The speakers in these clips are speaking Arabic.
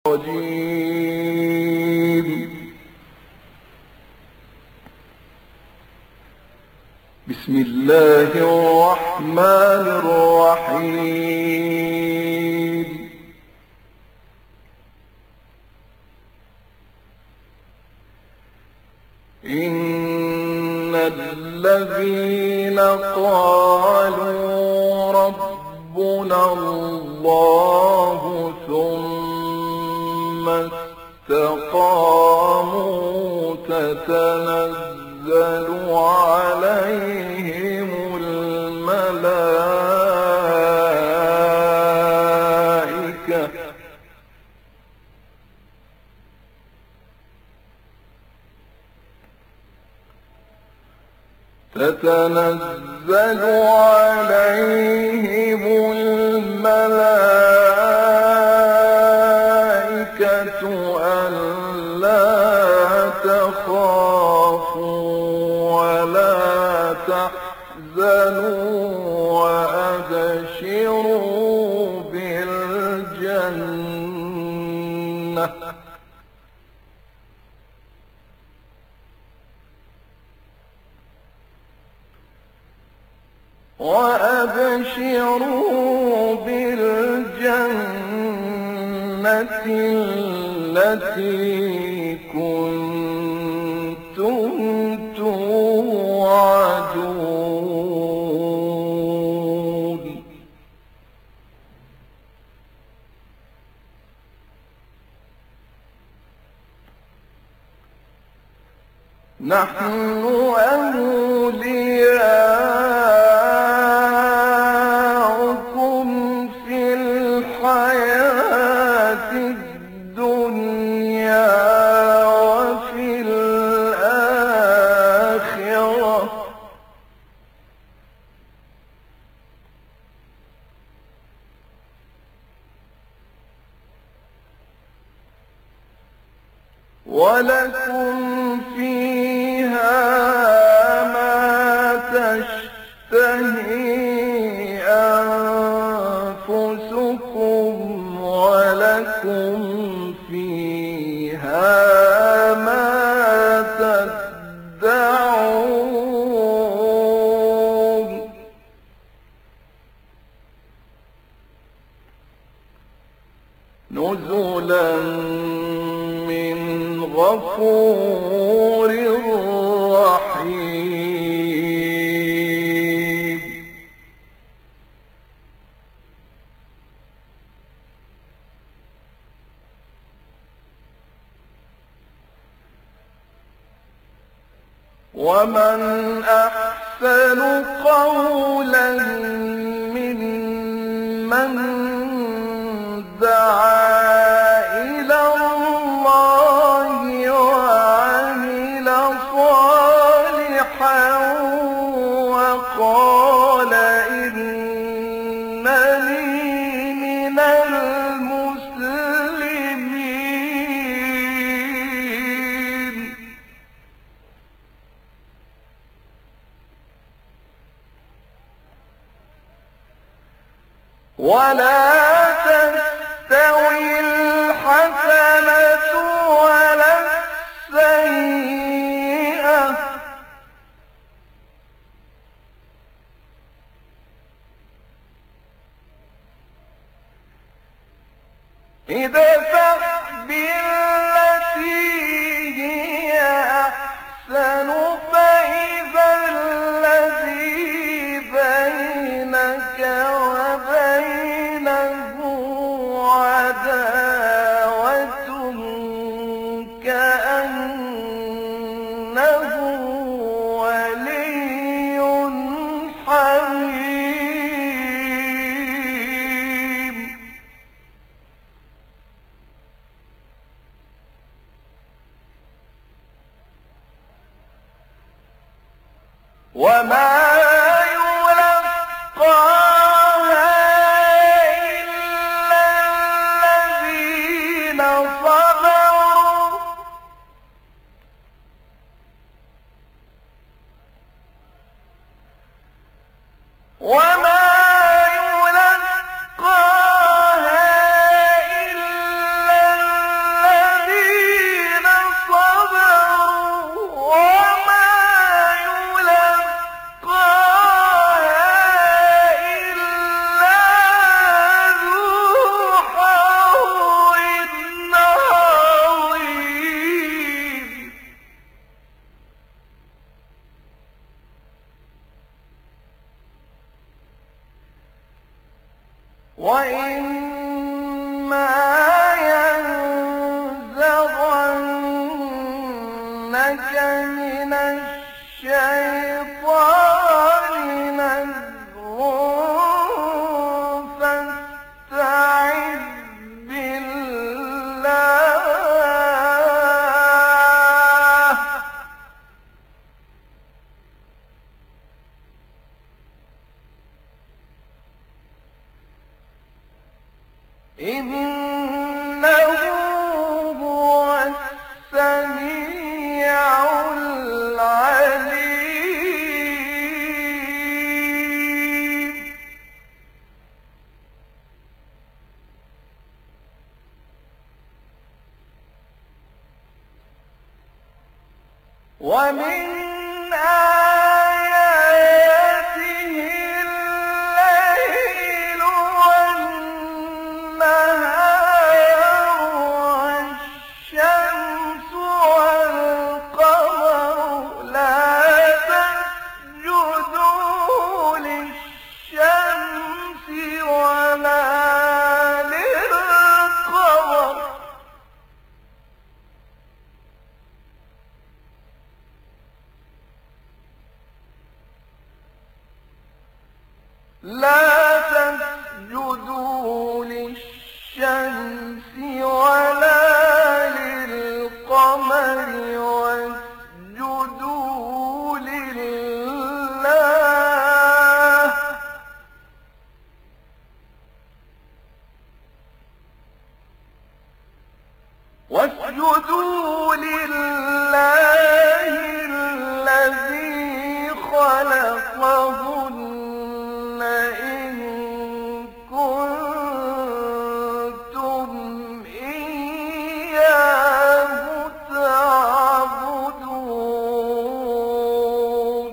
الرجيم. بسم الله الرحمن الرحيم. إن الذين قالوا ربنا الله ثم استقاموا تتنزل عليهم الملائكة ألا تخافوا ولا تحزنوا وأبشروا بالجنة التي كنتم توعدون. نحن أولياؤكم في الحياة الدنيا وفي الآخرة ولكم فيها ما تشتهي أنفسكم ولكم فيها ما تدعون. نزلا من غفور رحيم. ومن أحسن قولا ممن دعا إلى الله وعمل صالحا وقال إنني من المسلمين. ولا تستوي الحسنة ولا السيئة ادفع بالتي هي أحسن فإذا الذي بينك وبينه عداوة كأنه ولي حميم. وما يلقاها إلا الذين صبروا وما يلقاها إلا إنه هو السميع العليم. ومن آياته الليل والنهار والشمس والقمر لا تسجدوا للشمس ولا للقمر لا تسجدوا للشمس ولا للقمر واسجدوا لله الذي خلقهن إن كنتم إياه تعبدون.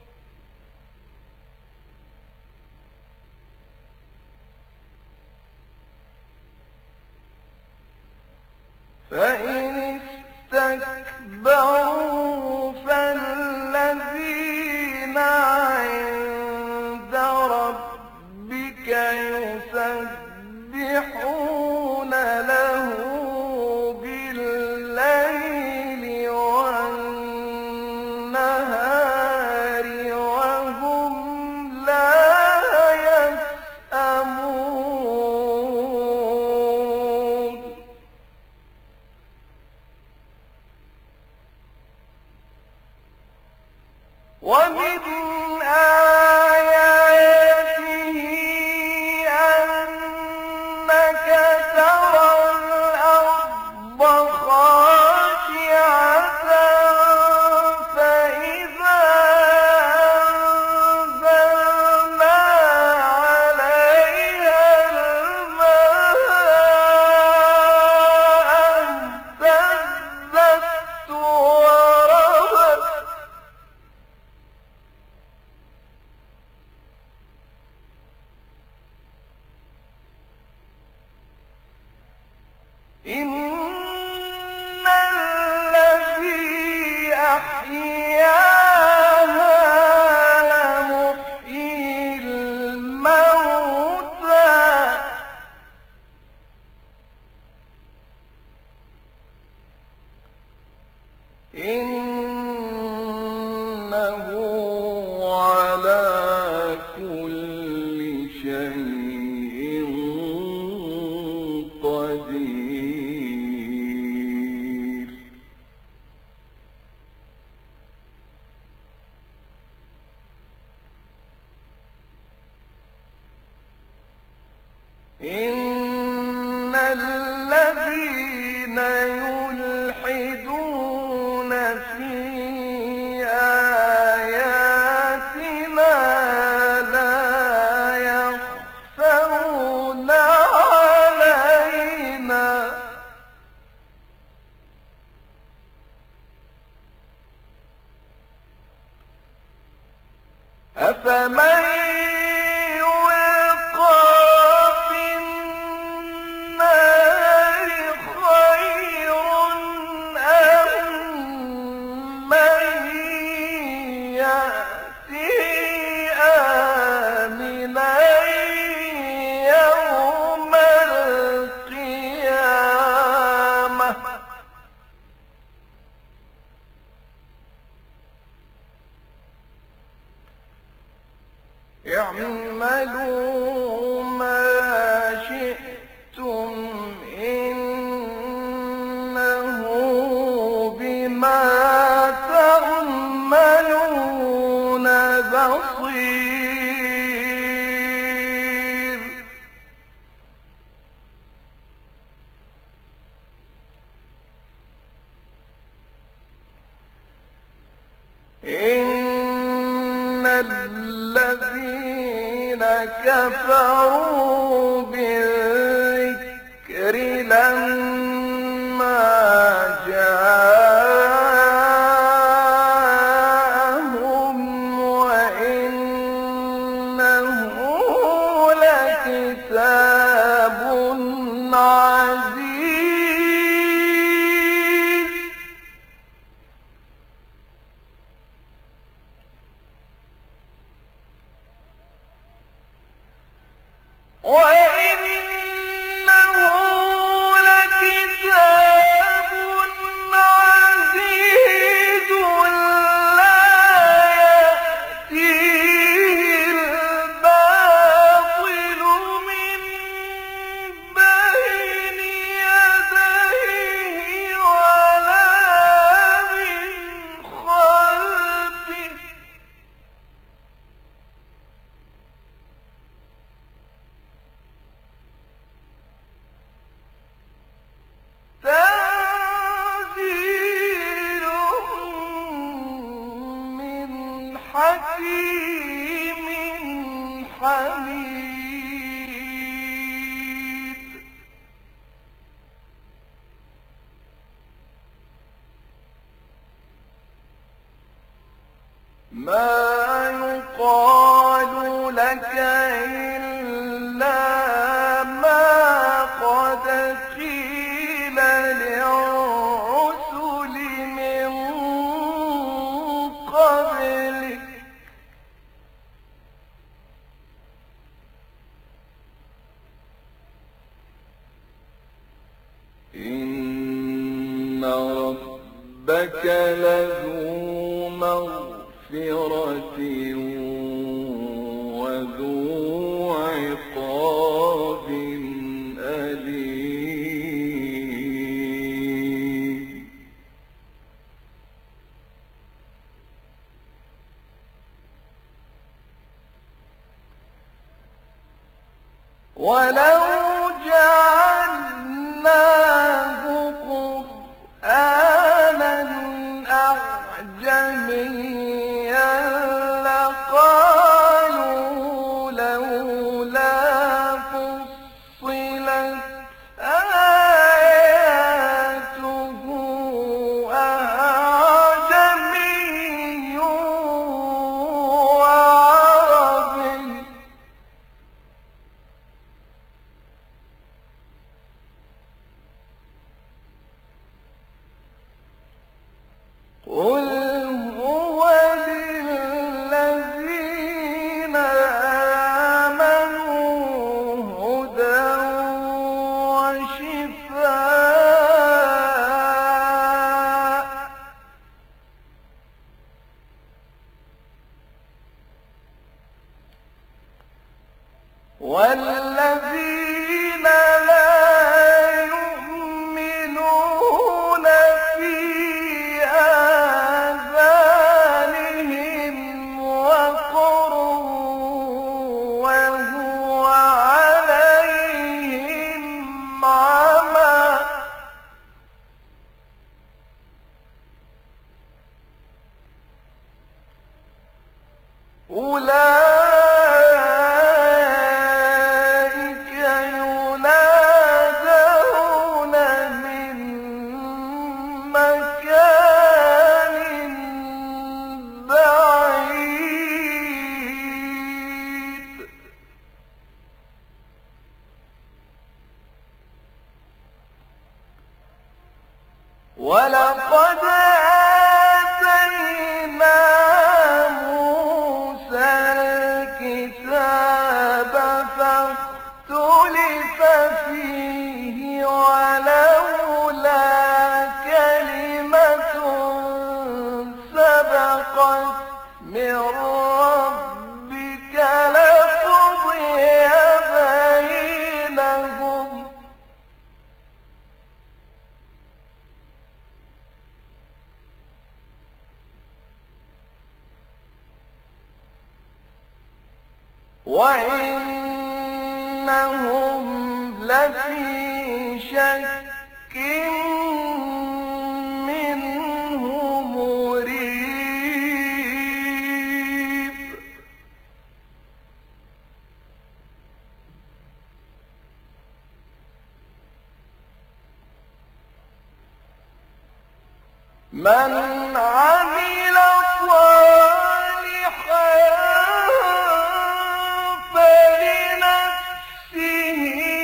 فإن استكبروا فالذين عند ربك يسبحون له بالليل والنهار وهم لا يسأمون. ومن آياته أنك ترى الأرض خاشعة فإذا أنزلنا عليها الماء اهتزت وربت إن الذي أحياها لمحيي الموتى إنه على كل شيء قدير. إن الذين يلحدون في آياتنا لا يخفون علينا أفمن يلقى في النار خير أم من يأتي آمنا يوم القيامة اعملوا ما شئتم إن إن الذين كفروا بالذكر لما جاءهم وإنه لكتاب عزيز وإنه لكتاب عزيز لا يأتيه الباطل من بين يديه ولا من خلفه تنزيل من حكيم حميد ما يقال لك إلا ما قد قيل للرسل من قبلك إن ربك لذو مغفرة وذو عقاب أليم ولو جعلناه قرآنا أعجميا لقالوا لولا فصلت آياته أعجمي وعربي قل هو للذين آمنوا هدى وشفاء والذين لا يؤمنون في آذانهم وقر وهو عليهم عمى أولئك ينادون من مكان بعيد ولقد آتينا موسى الكتاب فاختلف فيه ولولا كلمة سبقت من ربك لقضي بينهم وإنهم لفي شك منه مريب من عمل صالحا فلنفسه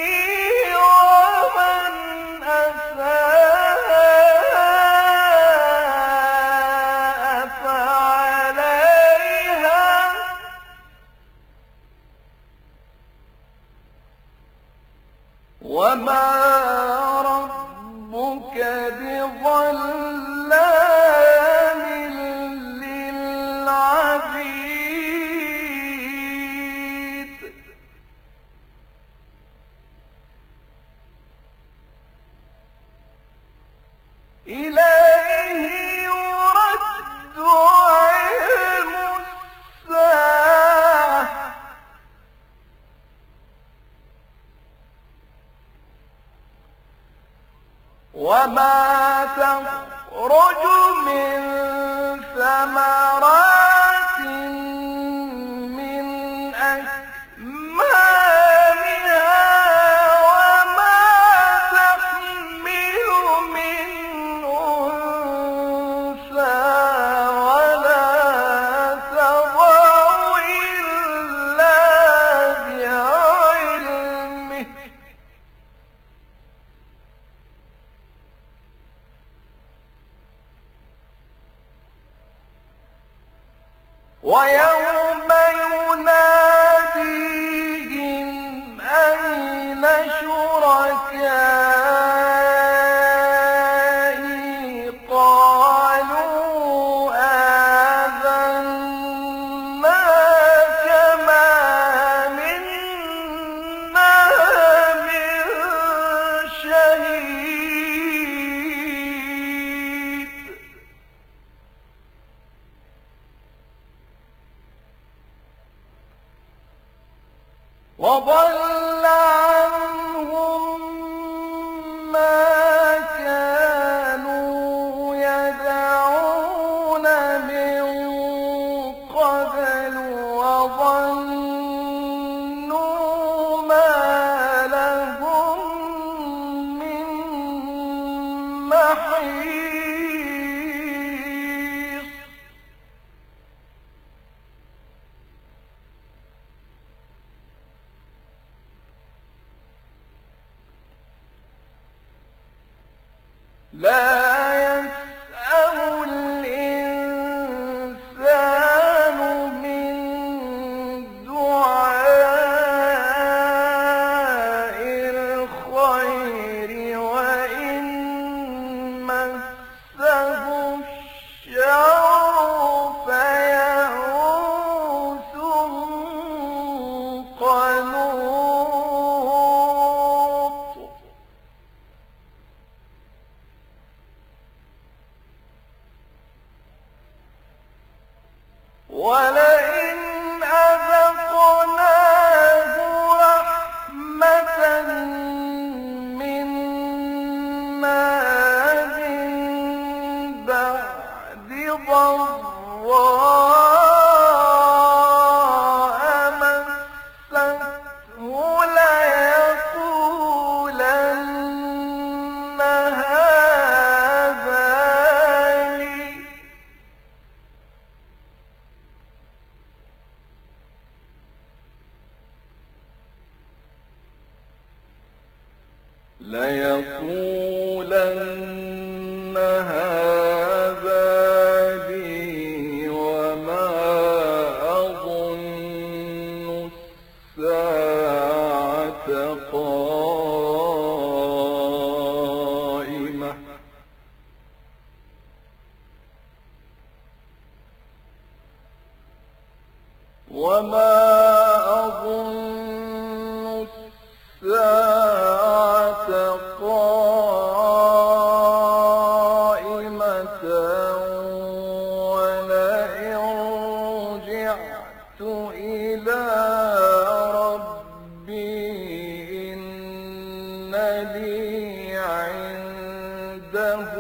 ومن أساء فعليها وما ربك بظلام للعبيد إليه يرد علم الساعة وما تخرج من ثمرات من أكمامها وما تحمل من أنثى ولا تضع إلا بعلمه ويوم يناديهم أين شركائي قالوا آذناك ما منا من شهيد وضل عنهم ما كانوا يدعون من قبل وظنوا ما لهم من محيص لا يسأم الإنسان من دعاء الخير وإن مسه الشر فيئوس قنوط ولئن أذقناه رحمة منا من بعد ضراء مسته ليقولن هذا لي ليقولن هذا لي وما أظن الساعة قائمة وما أظن الساعة قائمة ولئن رجعت إلى ربي إن لي عنده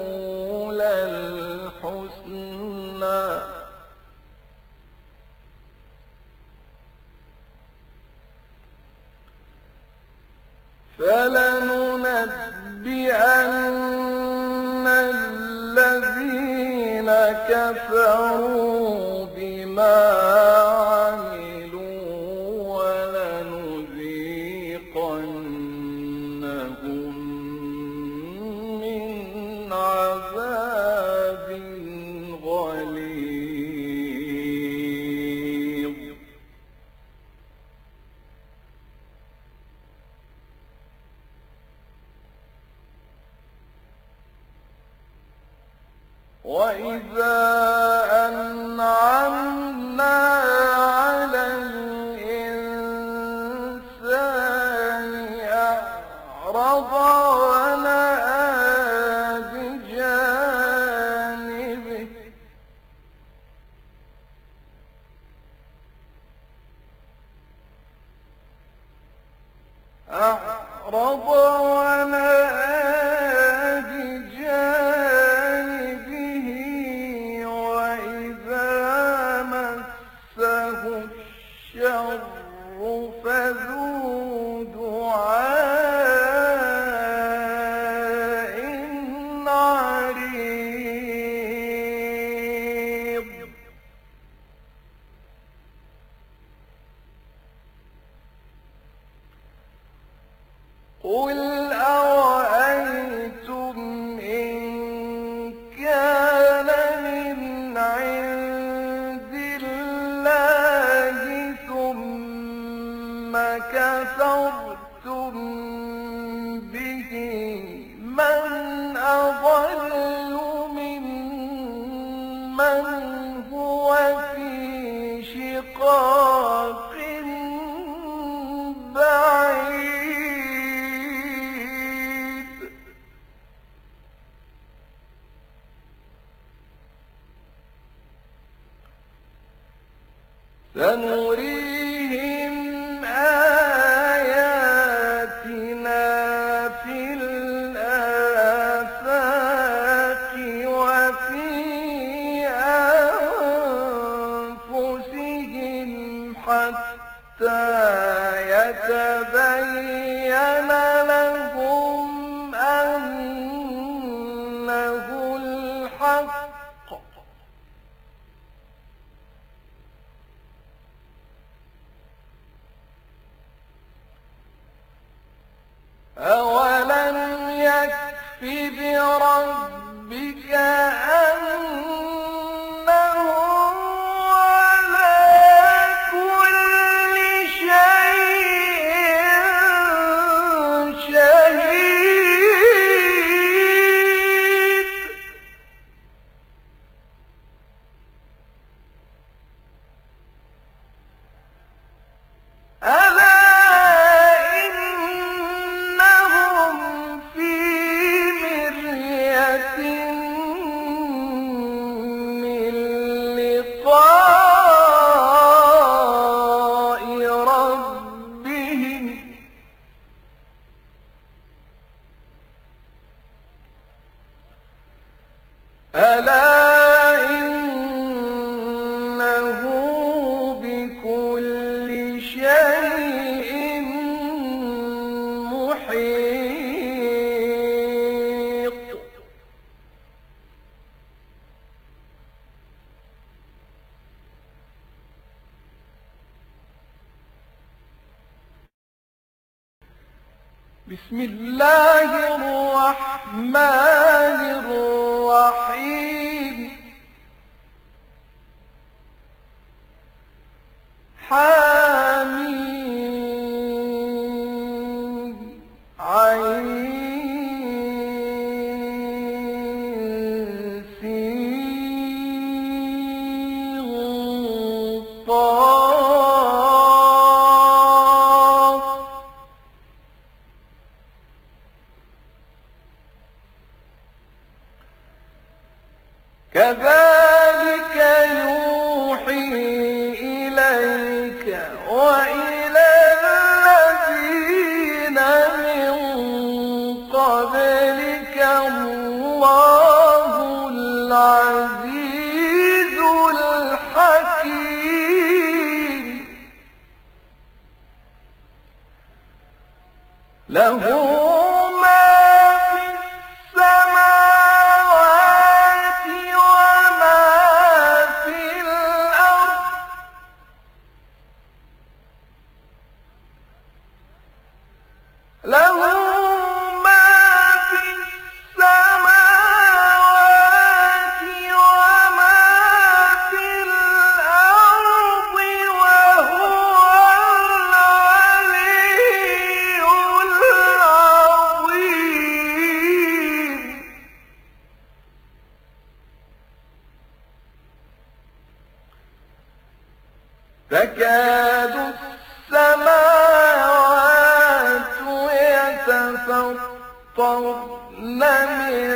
للحسنى فلننبئن الذين كفروا بما عملوا ولنذيقنهم من عذاب غليظ. وإذا أنعمنا على الإنسان أعرض ونأى بجانبه وإذا مسه الشر فذو دعاء عريض. قل أرأيتم إن كان من عند الله ثم كفرتم به من أضل ممن هو في شقاق بعيد. سنريهم آياتنا في الآفاق وفي أنفسهم حتى يتبين لهم أنه الحق. أولم يكف بربك أنه على كل شيء شهيد. ألا إنهم في مرية من لقاء ربهم ألا إنه بكل شيء محيط. بسم الله الرحمن الرحيم. حميم عين سين قاف. كذلك يوحي إليك وإلى الذين من قبلك الله العزيز الحكيم. له ما في السماوات وما تكاد السماوات يتفطرن من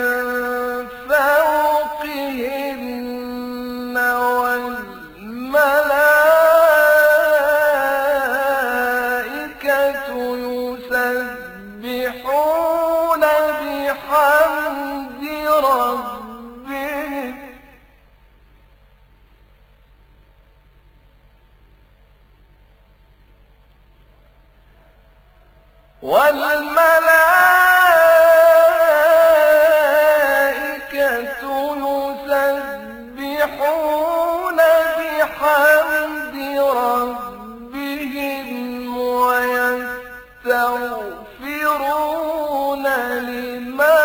فوقهن والملائكة يسبحون بحمد ربهم ويستغفرون لمن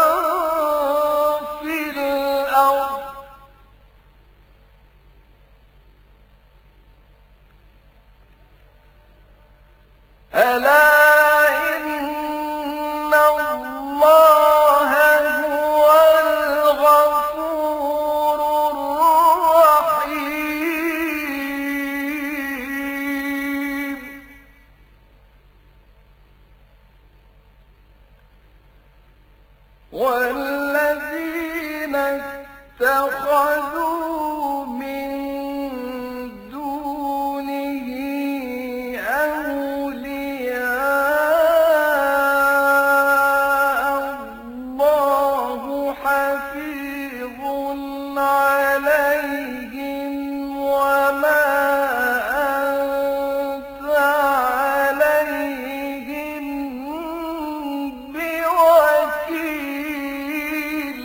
في الأرض ألا إن الله هو الغفور الرحيم والذين اتخذوا من دونه أولياء الله حفيظ عليهم وما أنت عليهم بوكيل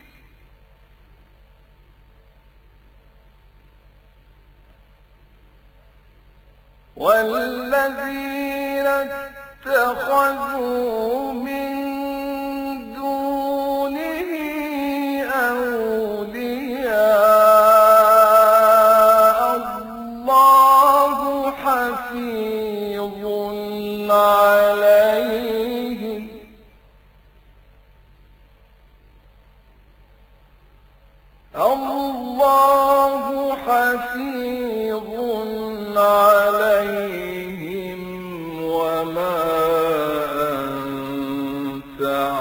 والذين اتخذوا من دونه أولياء الله حفيظ عليهم الله حفيظ عليهم وما أنت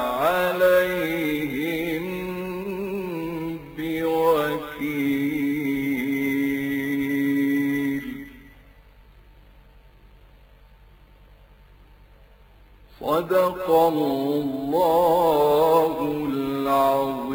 عليهم بوكيل صدق الله العظيم.